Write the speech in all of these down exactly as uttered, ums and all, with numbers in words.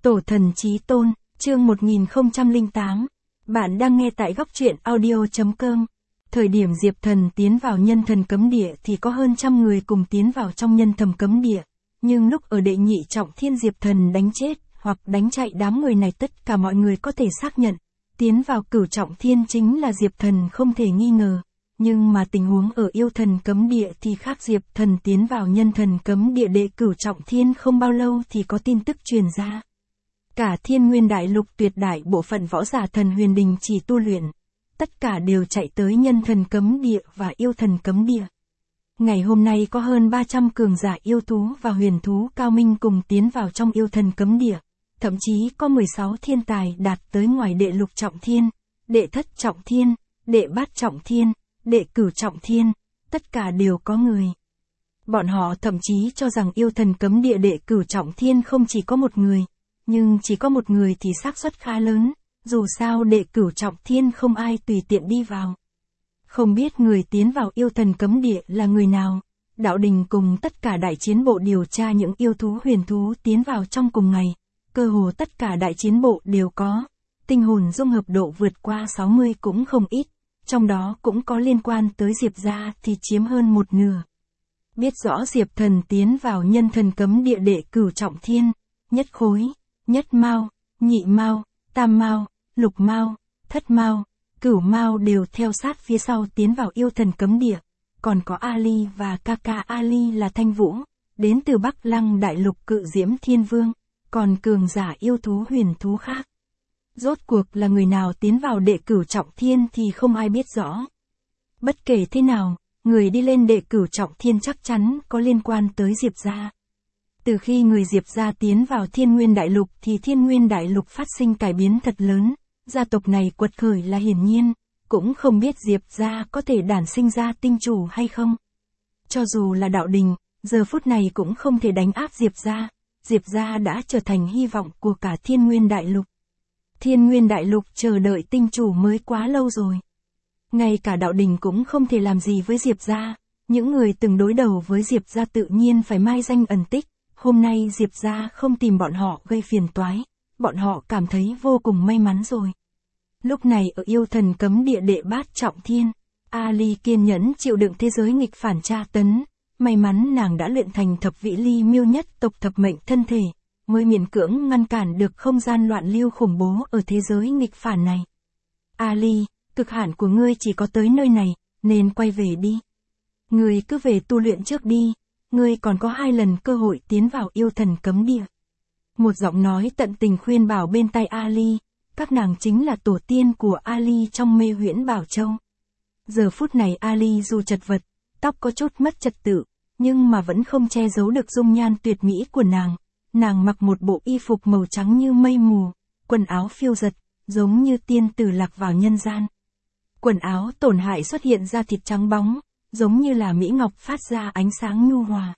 Tổ thần chí tôn, chương một nghìn không trăm lẻ tám. Bạn đang nghe tại góc truyện audio chấm com. Thời điểm Diệp Thần tiến vào nhân thần cấm địa thì có hơn trăm người cùng tiến vào trong nhân thần cấm địa. Nhưng lúc ở đệ nhị trọng thiên Diệp Thần đánh chết, hoặc đánh chạy đám người này, tất cả mọi người có thể xác nhận. Tiến vào cửu trọng thiên chính là Diệp Thần không thể nghi ngờ. Nhưng mà tình huống ở yêu thần cấm địa thì khác. Diệp Thần tiến vào nhân thần cấm địa đệ cửu trọng thiên không bao lâu thì có tin tức truyền ra. Cả thiên nguyên đại lục tuyệt đại bộ phận võ giả thần huyền đình chỉ tu luyện. Tất cả đều chạy tới nhân thần cấm địa và yêu thần cấm địa. Ngày hôm nay có hơn ba trăm cường giả yêu thú và huyền thú cao minh cùng tiến vào trong yêu thần cấm địa. Thậm chí có mười sáu thiên tài đạt tới ngoài đệ lục trọng thiên, đệ thất trọng thiên, đệ bát trọng thiên, đệ cửu trọng thiên, tất cả đều có người. Bọn họ thậm chí cho rằng yêu thần cấm địa đệ cửu trọng thiên không chỉ có một người. Nhưng chỉ có một người thì xác suất khá lớn, dù sao đệ cửu trọng thiên không ai tùy tiện đi vào. Không biết người tiến vào yêu thần cấm địa là người nào, đạo đình cùng tất cả đại chiến bộ điều tra những yêu thú huyền thú tiến vào trong cùng ngày, cơ hồ tất cả đại chiến bộ đều có, tinh hồn dung hợp độ vượt qua sáu mươi cũng không ít, trong đó cũng có liên quan tới Diệp gia thì chiếm hơn một nửa. Biết rõ Diệp Thần tiến vào nhân thần cấm địa đệ cửu trọng thiên, nhất khối, nhất mao, nhị mao, tam mao, lục mao, thất mao, cửu mao đều theo sát phía sau tiến vào yêu thần cấm địa, còn có Ali và ca ca Ali là Thanh Vũ, đến từ Bắc Lăng đại lục Cự Diễm Thiên Vương, còn cường giả yêu thú huyền thú khác. Rốt cuộc là người nào tiến vào đệ cửu trọng thiên thì không ai biết rõ. Bất kể thế nào, người đi lên đệ cửu trọng thiên chắc chắn có liên quan tới Diệp gia. Từ khi người Diệp gia tiến vào thiên nguyên đại lục thì thiên nguyên đại lục phát sinh cải biến thật lớn, gia tộc này quật khởi là hiển nhiên, cũng không biết Diệp gia có thể đản sinh ra tinh chủ hay không. Cho dù là đạo đình, giờ phút này cũng không thể đánh áp Diệp gia, Diệp gia đã trở thành hy vọng của cả thiên nguyên đại lục. Thiên nguyên đại lục chờ đợi tinh chủ mới quá lâu rồi. Ngay cả đạo đình cũng không thể làm gì với Diệp gia, những người từng đối đầu với Diệp gia tự nhiên phải mai danh ẩn tích. Hôm nay Diệp gia không tìm bọn họ gây phiền toái, bọn họ cảm thấy vô cùng may mắn rồi. Lúc này ở yêu thần cấm địa đệ bát trọng thiên, Ali kiên nhẫn chịu đựng thế giới nghịch phản tra tấn, may mắn nàng đã luyện thành thập vị ly miêu nhất tộc thập mệnh thân thể, mới miễn cưỡng ngăn cản được không gian loạn lưu khủng bố ở thế giới nghịch phản này. Ali, cực hạn của ngươi chỉ có tới nơi này, nên quay về đi. Ngươi cứ về tu luyện trước đi. Ngươi còn có hai lần cơ hội tiến vào yêu thần cấm địa. Một giọng nói tận tình khuyên bảo bên tai Ali, các nàng chính là tổ tiên của Ali trong mê huyễn Bảo Châu. Giờ phút này Ali dù chật vật, tóc có chút mất trật tự, nhưng mà vẫn không che giấu được dung nhan tuyệt mỹ của nàng. Nàng mặc một bộ y phục màu trắng như mây mù, quần áo phiêu giật, giống như tiên tử lạc vào nhân gian. Quần áo tổn hại xuất hiện ra thịt trắng bóng, giống như là mỹ ngọc phát ra ánh sáng nhu hòa.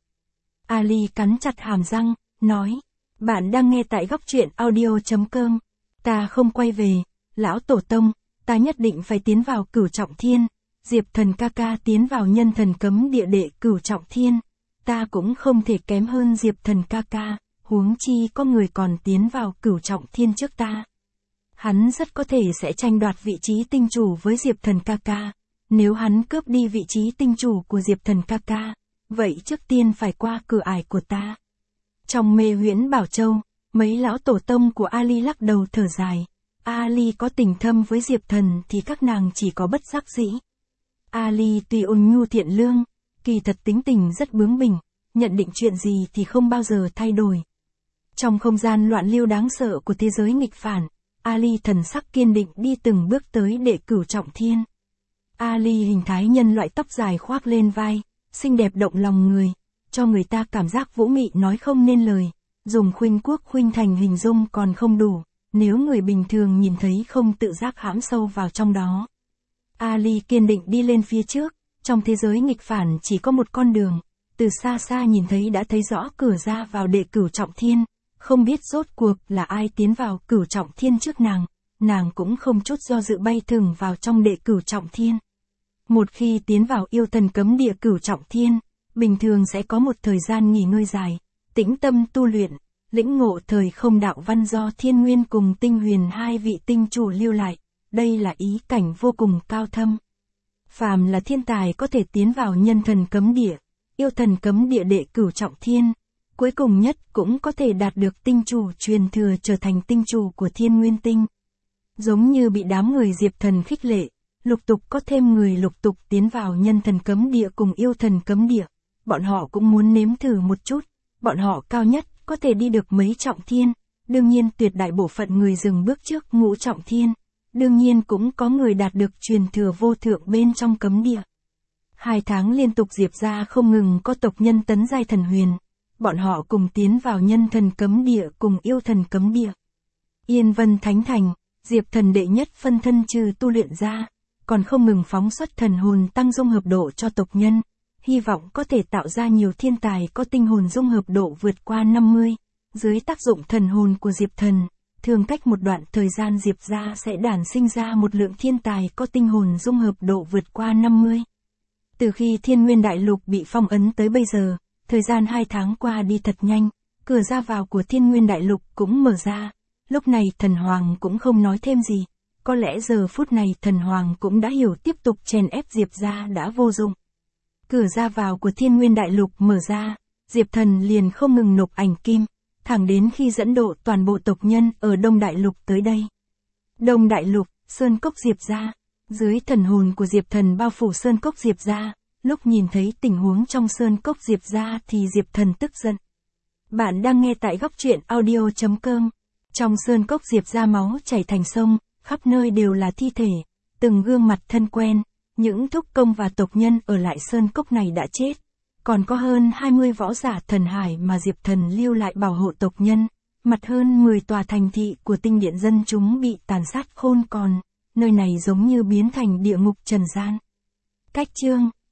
Ali cắn chặt hàm răng, nói, bạn đang nghe tại góc truyện audio chấm com, ta không quay về, lão tổ tông, ta nhất định phải tiến vào cửu trọng thiên, Diệp Thần ca ca tiến vào nhân thần cấm địa đệ cửu trọng thiên, ta cũng không thể kém hơn Diệp Thần ca ca, huống chi có người còn tiến vào cửu trọng thiên trước ta. Hắn rất có thể sẽ tranh đoạt vị trí tinh chủ với Diệp Thần ca ca. Nếu hắn cướp đi vị trí tinh chủ của Diệp Thần ca ca, vậy trước tiên phải qua cửa ải của ta. Trong mê huyễn Bảo Châu, mấy lão tổ tông của Ali lắc đầu thở dài. Ali có tình thâm với Diệp Thần thì các nàng chỉ có bất đắc dĩ. Ali tuy ôn nhu thiện lương, kỳ thật tính tình rất bướng bỉnh, nhận định chuyện gì thì không bao giờ thay đổi. Trong không gian loạn lưu đáng sợ của thế giới nghịch phản, Ali thần sắc kiên định đi từng bước tới đệ cửu trọng thiên. Ali hình thái nhân loại tóc dài khoác lên vai, xinh đẹp động lòng người, cho người ta cảm giác vũ mị nói không nên lời, dùng khuynh quốc khuynh thành hình dung còn không đủ, nếu người bình thường nhìn thấy không tự giác hãm sâu vào trong đó. Ali kiên định đi lên phía trước, trong thế giới nghịch phản chỉ có một con đường, từ xa xa nhìn thấy đã thấy rõ cửa ra vào đệ cửu trọng thiên, không biết rốt cuộc là ai tiến vào cửu trọng thiên trước nàng, nàng cũng không chút do dự bay thừng vào trong đệ cửu trọng thiên. Một khi tiến vào yêu thần cấm địa cửu trọng thiên, bình thường sẽ có một thời gian nghỉ ngơi dài, tĩnh tâm tu luyện, lĩnh ngộ thời không đạo văn do Thiên Nguyên cùng Tinh Huyền hai vị tinh chủ lưu lại, đây là ý cảnh vô cùng cao thâm. Phàm là thiên tài có thể tiến vào nhân thần cấm địa, yêu thần cấm địa đệ cửu trọng thiên, cuối cùng nhất cũng có thể đạt được tinh chủ truyền thừa trở thành tinh chủ của Thiên Nguyên Tinh. Giống như bị đám người Diệp Thần khích lệ, lục tục có thêm người lục tục tiến vào nhân thần cấm địa cùng yêu thần cấm địa, bọn họ cũng muốn nếm thử một chút, bọn họ cao nhất có thể đi được mấy trọng thiên, đương nhiên tuyệt đại bộ phận người dừng bước trước ngũ trọng thiên, đương nhiên cũng có người đạt được truyền thừa vô thượng bên trong cấm địa. Hai tháng liên tục Diệp gia không ngừng có tộc nhân tấn giai thần huyền, bọn họ cùng tiến vào nhân thần cấm địa cùng yêu thần cấm địa. Yên Vân Thánh Thành, Diệp Thần đệ nhất phân thân trừ tu luyện ra, còn không ngừng phóng xuất thần hồn tăng dung hợp độ cho tộc nhân, hy vọng có thể tạo ra nhiều thiên tài có tinh hồn dung hợp độ vượt qua năm mươi, dưới tác dụng thần hồn của Diệp Thần, thường cách một đoạn thời gian Diệp gia sẽ đản sinh ra một lượng thiên tài có tinh hồn dung hợp độ vượt qua năm mươi. Từ khi Thiên Nguyên Đại Lục bị phong ấn tới bây giờ, thời gian hai tháng qua đi thật nhanh, cửa ra vào của Thiên Nguyên Đại Lục cũng mở ra, lúc này Thần Hoàng cũng không nói thêm gì, có lẽ giờ phút này Thần Hoàng cũng đã hiểu tiếp tục chèn ép Diệp gia đã vô dụng. Cửa ra vào của Thiên Nguyên Đại Lục mở ra, Diệp Thần liền không ngừng nộp ảnh kim, thẳng đến khi dẫn độ toàn bộ tộc nhân ở Đông Đại Lục tới đây. Đông Đại Lục, Sơn Cốc Diệp gia, dưới thần hồn của Diệp Thần bao phủ Sơn Cốc Diệp gia, lúc nhìn thấy tình huống trong Sơn Cốc Diệp gia thì Diệp Thần tức giận. Bạn đang nghe tại góc truyện audio chấm com. Trong Sơn Cốc Diệp gia máu chảy thành sông, khắp nơi đều là thi thể, từng gương mặt thân quen, những thúc công và tộc nhân ở lại Sơn Cốc này đã chết. Còn có hơn hai mươi võ giả thần hải mà Diệp Thần lưu lại bảo hộ tộc nhân, mặt hơn mười tòa thành thị của tinh điện dân chúng bị tàn sát khôn còn, nơi này giống như biến thành địa ngục trần gian. Cách chương